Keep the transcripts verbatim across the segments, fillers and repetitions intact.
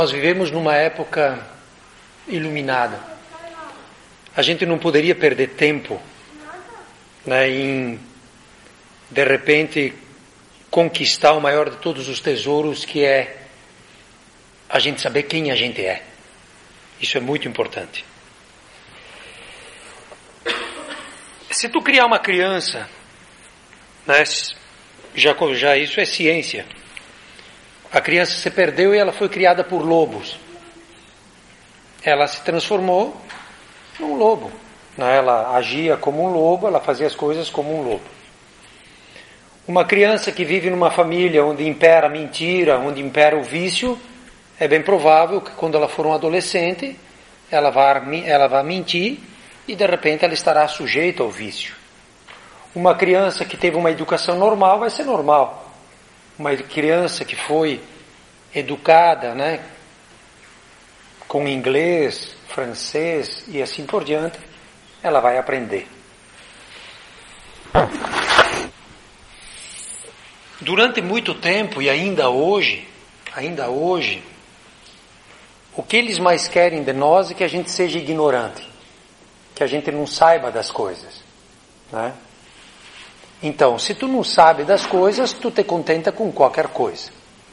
Nós vivemos numa época iluminada. A gente não poderia perder tempo, né, em, de repente, conquistar o maior de todos os tesouros, que é a gente saber quem a gente é. Isso é muito importante. Se tu criar uma criança, né, já, já isso é ciência. A criança se perdeu e ela foi criada por lobos. Ela se transformou num lobo. Né? Ela agia como um lobo, ela fazia as coisas como um lobo. Uma criança que vive numa família onde impera a mentira, onde impera o vício, é bem provável que quando ela for um adolescente, ela vai, ela vai mentir e de repente ela estará sujeita ao vício. Uma criança que teve uma educação normal vai ser normal. Uma criança que foi educada, né, com inglês, francês e assim por diante, ela vai aprender. Durante muito tempo e ainda hoje, ainda hoje, o que eles mais querem de nós é que a gente seja ignorante, que a gente não saiba das coisas, né? Então, se tu não sabe das coisas, tu te contenta com qualquer coisa.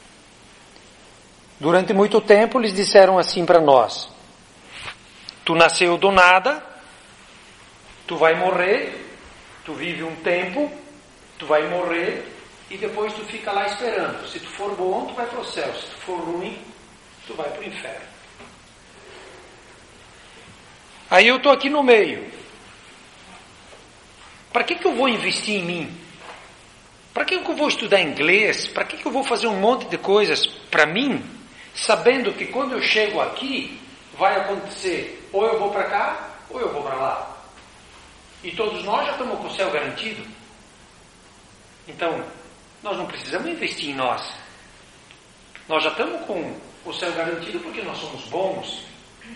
Durante muito tempo, eles disseram assim para nós: tu nasceu do nada, tu vai morrer, tu vive um tempo, tu vai morrer, e depois tu fica lá esperando. Se tu for bom, tu vai para o céu. Se tu for ruim, tu vai para o inferno. Aí eu estou aqui no meio. Para que que eu vou investir em mim? Para que que eu vou estudar inglês? Para que que eu vou fazer um monte de coisas para mim, sabendo que quando eu chego aqui, vai acontecer, ou eu vou para cá, ou eu vou para lá. E todos nós já estamos com o céu garantido. Então, nós não precisamos investir em nós. Nós já estamos com o céu garantido porque nós somos bons.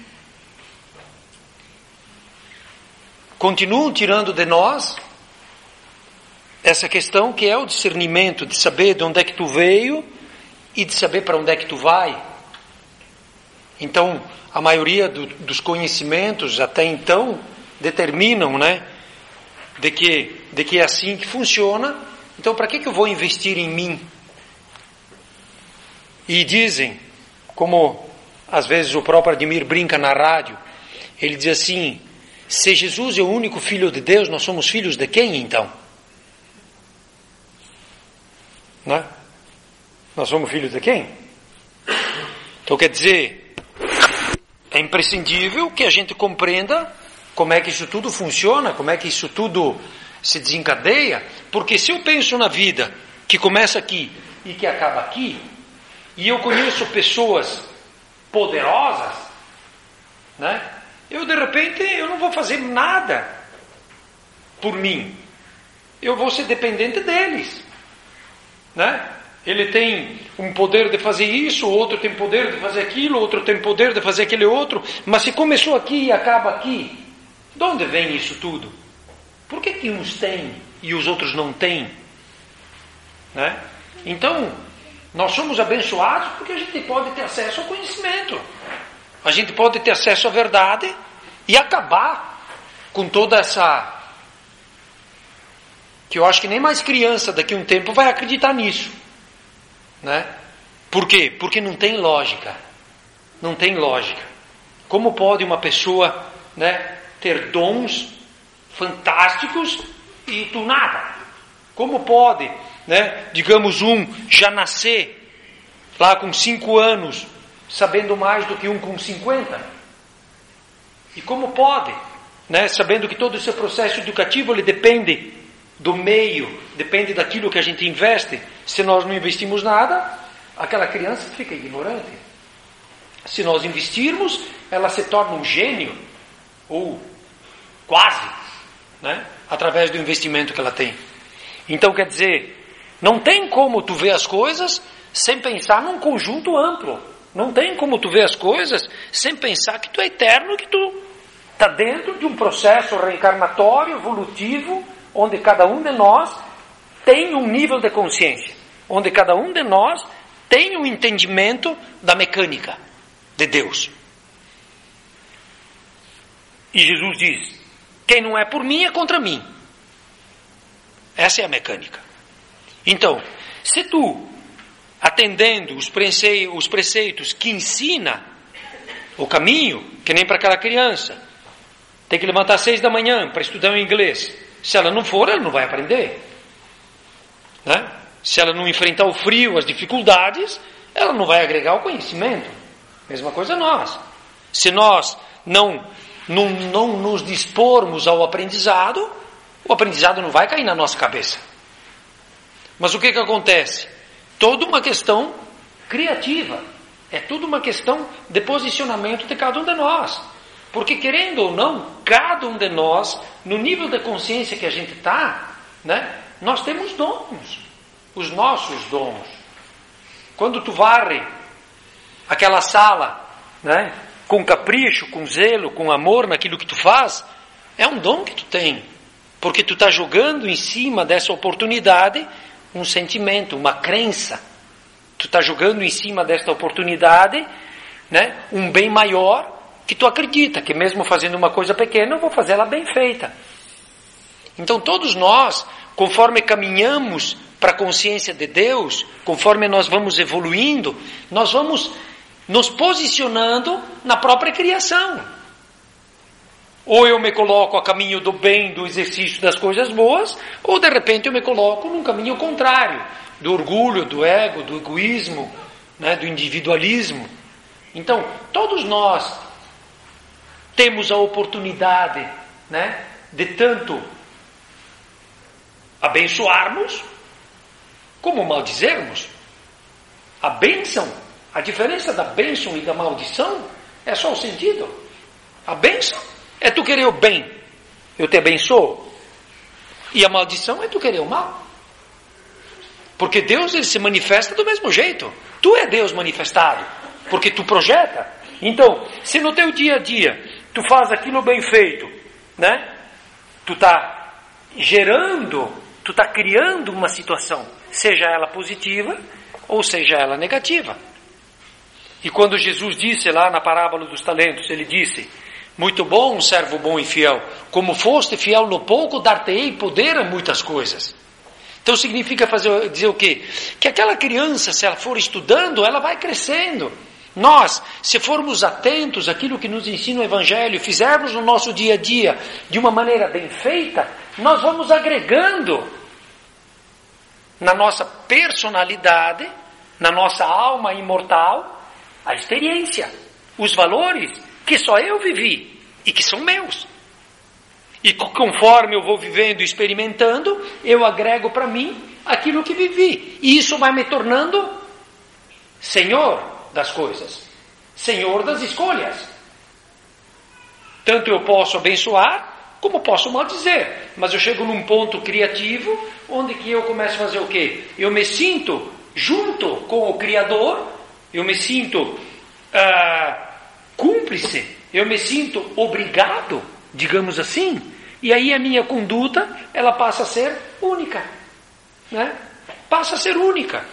Continuam tirando de nós essa questão que é o discernimento, de saber de onde é que tu veio e de saber para onde é que tu vai. Então, a maioria do, dos conhecimentos até então determinam, né, de que, de que é assim que funciona. Então, para que que eu vou investir em mim? E dizem, como às vezes o próprio Ademir brinca na rádio, ele diz assim: se Jesus é o único Filho de Deus, nós somos filhos de quem então? Não é? Nós somos filhos de quem? Então quer dizer, é imprescindível que a gente compreenda como é que isso tudo funciona, como é que isso tudo se desencadeia, porque se eu penso na vida que começa aqui e que acaba aqui, e eu conheço pessoas poderosas, né? Eu, de repente, eu não vou fazer nada por mim. Eu vou ser dependente deles. Né? Ele tem um poder de fazer isso, outro tem poder de fazer aquilo, outro tem poder de fazer aquele outro. Mas se começou aqui e acaba aqui, de onde vem isso tudo? Por que que uns têm e os outros não têm? Né? Então, nós somos abençoados porque a gente pode ter acesso ao conhecimento. A gente pode ter acesso à verdade e acabar com toda essa... que eu acho que nem mais criança daqui a um tempo vai acreditar nisso. Né? Por quê? Porque não tem lógica. Não tem lógica. Como pode uma pessoa, né, ter dons fantásticos e tu nada? Como pode, né, digamos, um já nascer lá com cinco anos sabendo mais do que um com cinquenta? E como pode, né, sabendo que todo esse processo educativo ele depende do meio, depende daquilo que a gente investe. Se nós não investimos nada, aquela criança fica ignorante. Se nós investirmos, ela se torna um gênio, ou quase, né, através do investimento que ela tem. Então, quer dizer, não tem como tu ver as coisas sem pensar num conjunto amplo. Não tem como tu ver as coisas sem pensar que tu é eterno, que tu está dentro de um processo reencarnatório, evolutivo, onde cada um de nós tem um nível de consciência, onde cada um de nós tem um entendimento da mecânica. de Deus. E Jesus diz, quem não é por mim é contra mim. Essa é a mecânica. Então, se tu, atendendo os preceitos, os preceitos que ensina o caminho, que nem para aquela criança, tem que levantar às seis da manhã para estudar o inglês. Se ela não for, ela não vai aprender. Né? Se ela não enfrentar o frio, as dificuldades, ela não vai agregar o conhecimento. Mesma coisa nós. Se nós não, não, não nos dispormos ao aprendizado, o aprendizado não vai cair na nossa cabeça. Mas o que que acontece? Toda uma questão criativa. É tudo uma questão de posicionamento de cada um de nós. Porque, querendo ou não, cada um de nós, no nível de consciência que a gente está, né, nós temos dons. Os nossos dons. Quando tu varre aquela sala, né, com capricho, com zelo, com amor naquilo que tu faz, é um dom que tu tem. Porque tu está jogando em cima dessa oportunidade um sentimento, uma crença. Tu está jogando em cima desta oportunidade, né, um bem maior que tu acredita, que mesmo fazendo uma coisa pequena, eu vou fazer ela bem feita. Então todos nós, conforme caminhamos para a consciência de Deus, conforme nós vamos evoluindo, nós vamos nos posicionando na própria criação. Ou eu me coloco a caminho do bem, do exercício das coisas boas, ou de repente eu me coloco num caminho contrário, do orgulho, do ego, do egoísmo, né, do individualismo. Então, todos nós temos a oportunidade, né, de tanto abençoarmos, como maldizermos. A bênção, a diferença da bênção e da maldição é só o sentido. A bênção é tu querer o bem, eu te abençoo. E a maldição é tu querer o mal. Porque Deus, ele se manifesta do mesmo jeito. Tu é Deus manifestado, porque tu projeta. Então, se no teu dia a dia tu faz aquilo bem feito, né? Tu está gerando, tu está criando uma situação, seja ela positiva ou seja ela negativa. E quando Jesus disse lá na parábola dos talentos, ele disse, muito bom, servo bom e fiel, como foste fiel no pouco, dar-te-ei poder a muitas coisas. Então significa fazer, dizer o quê? Que aquela criança, se ela for estudando, ela vai crescendo. Nós, se formos atentos àquilo que nos ensina o Evangelho, fizermos no nosso dia a dia de uma maneira bem feita, nós vamos agregando na nossa personalidade, na nossa alma imortal, a experiência, os valores que só eu vivi e que são meus. E conforme eu vou vivendo e experimentando, eu agrego para mim aquilo que vivi. E isso vai me tornando senhor das coisas, senhor das escolhas. Tanto eu posso abençoar, como posso maldizer. Mas eu chego num ponto criativo, onde que eu começo a fazer o quê? Eu me sinto junto com o Criador, eu me sinto ah, cúmplice, eu me sinto obrigado, digamos assim, e aí a minha conduta, ela passa a ser única, né? Passa a ser única.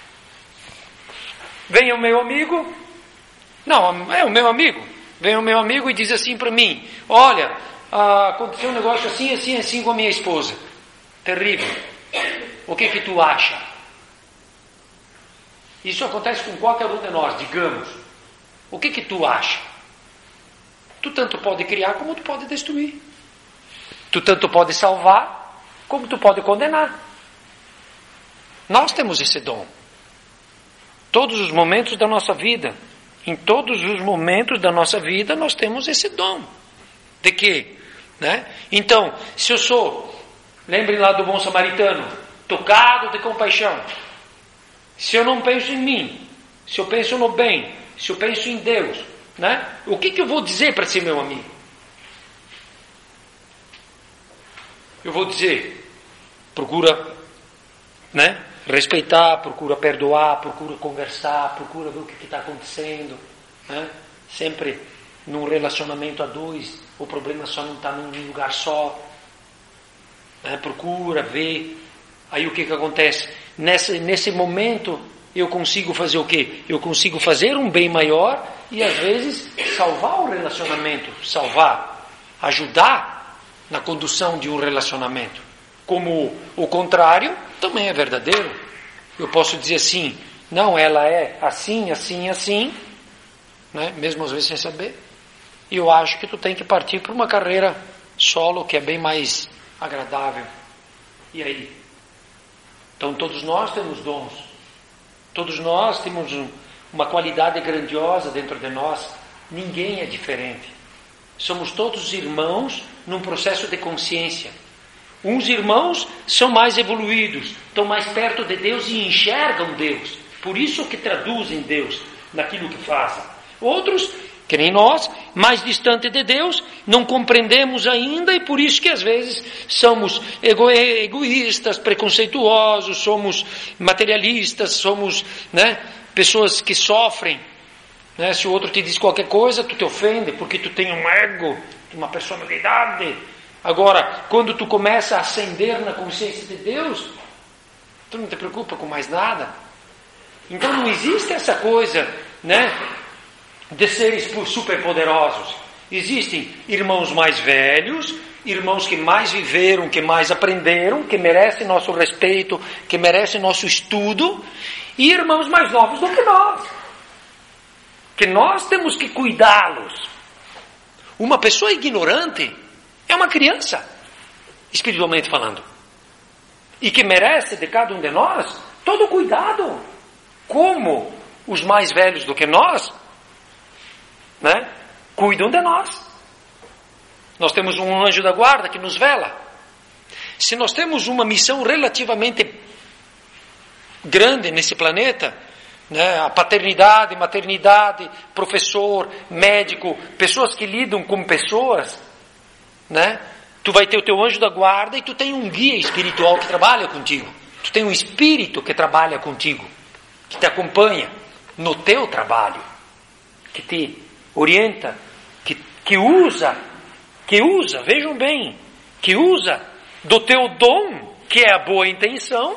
Vem o meu amigo, não, é o meu amigo, vem o meu amigo e diz assim para mim, olha, ah, aconteceu um negócio assim, assim, assim com a minha esposa, terrível, o que que tu acha? Isso acontece com qualquer um de nós, digamos, o que que tu acha? Tu tanto pode criar como tu pode destruir. Tu tanto pode salvar como tu pode condenar. Nós temos esse dom. Todos os momentos da nossa vida, em todos os momentos da nossa vida, nós temos esse dom. De quê? Né? Então, se eu sou, lembrem lá do bom samaritano, tocado de compaixão, se eu não penso em mim, se eu penso no bem, se eu penso em Deus, né? O que que eu vou dizer para ser meu amigo? Eu vou dizer, procura, né, respeitar, procura perdoar, procura conversar, procura ver o que está acontecendo, né? Sempre num relacionamento a dois, o problema só não está num lugar só, né? Procura ver. Aí o que que acontece? Nesse, nesse momento eu consigo fazer o quê? Eu consigo fazer um bem maior e às vezes salvar o relacionamento, salvar, ajudar na condução de um relacionamento. Como o contrário também é verdadeiro. Eu posso dizer assim, não, ela é assim, assim, assim, né? Mesmo às vezes sem saber. E eu acho que tu tem que partir para uma carreira solo que é bem mais agradável. E aí? Então todos nós temos dons. Todos nós temos um, uma qualidade grandiosa dentro de nós. Ninguém é diferente. Somos todos irmãos num processo de consciência. Uns irmãos são mais evoluídos, estão mais perto de Deus e enxergam Deus. Por isso que traduzem Deus naquilo que fazem. Outros, que nem nós, mais distante de Deus, não compreendemos ainda e por isso que às vezes somos ego- egoístas, preconceituosos, somos materialistas, somos, né, pessoas que sofrem. Né? Se o outro te diz qualquer coisa, tu te ofende porque tu tem um ego, uma personalidade. Agora, quando tu começa a ascender na consciência de Deus, tu não te preocupa com mais nada. Então não existe essa coisa, né, de seres superpoderosos. Existem irmãos mais velhos, irmãos que mais viveram, que mais aprenderam, que merecem nosso respeito, que merecem nosso estudo, e irmãos mais novos do que nós, que nós temos que cuidá-los. Uma pessoa ignorante é uma criança, espiritualmente falando, e que merece de cada um de nós todo cuidado, como os mais velhos do que nós, né, cuidam de nós. Nós temos um anjo da guarda que nos vela. Se nós temos uma missão relativamente grande nesse planeta, né, a paternidade, maternidade, professor, médico, pessoas que lidam com pessoas, né, tu vai ter o teu anjo da guarda e tu tem um guia espiritual que trabalha contigo. Tu tem um espírito que trabalha contigo, que te acompanha no teu trabalho, que te orienta, que, que usa, que usa, vejam bem, que usa do teu dom, que é a boa intenção,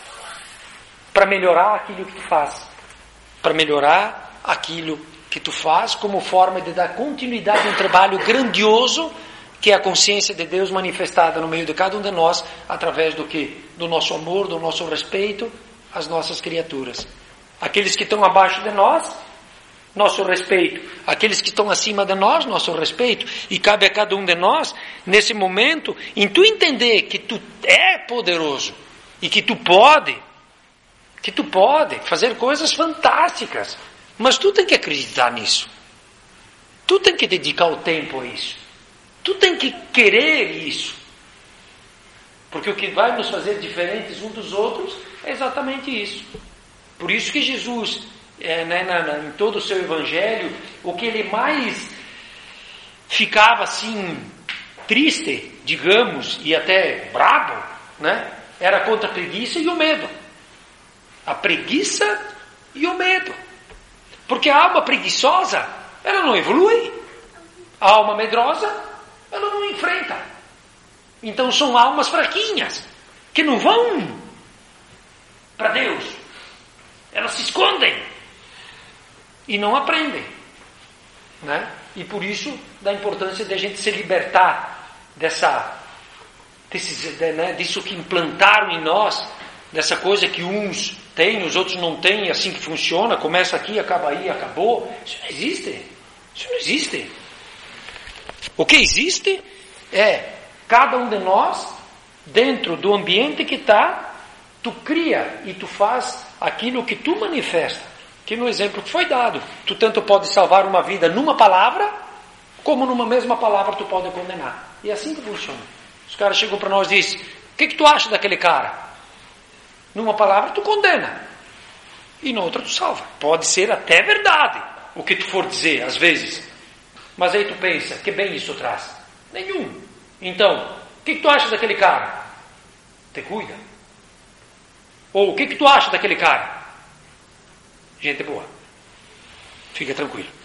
para melhorar aquilo que tu faz, para melhorar aquilo que tu faz como forma de dar continuidade a um trabalho grandioso, que é a consciência de Deus manifestada no meio de cada um de nós, através do que? Do nosso amor, do nosso respeito às nossas criaturas. Aqueles que estão abaixo de nós, nosso respeito. Aqueles que estão acima de nós, nosso respeito. E cabe a cada um de nós, nesse momento, em tu entender que tu é poderoso e que tu pode, que tu pode fazer coisas fantásticas. Mas tu tem que acreditar nisso. Tu tem que dedicar o tempo a isso. Tu tem que querer isso. Porque o que vai nos fazer diferentes uns dos outros é exatamente isso. Por isso que Jesus, é, né, na, na, em todo o seu evangelho, o que ele mais ficava assim, triste, digamos, e até bravo, né, era contra a preguiça e o medo. A preguiça e o medo. Porque a alma preguiçosa, ela não evolui. A alma medrosa, ela não enfrenta. Então são almas fraquinhas, que não vão para Deus. Elas se escondem e não aprendem, né? E por isso da importância de a gente se libertar dessa, desses, né, disso que implantaram em nós, dessa coisa que uns têm, os outros não têm, assim que funciona, começa aqui, acaba aí, acabou. Isso não existe. Isso não existe. O que existe é cada um de nós, dentro do ambiente que está, tu cria e tu faz aquilo que tu manifesta. Que no exemplo que foi dado, tu tanto pode salvar uma vida numa palavra, como numa mesma palavra tu pode condenar. E é assim que funciona. Os caras chegam para nós e dizem, o que, que tu acha daquele cara? Numa palavra tu condena, e na outra tu salva. Pode ser até verdade o que tu for dizer, às vezes. Mas aí tu pensa, que bem isso traz? Nenhum. Então, o que, que tu acha daquele cara? Te cuida. Ou o que, que tu acha daquele cara? Gente boa. Fica tranquilo.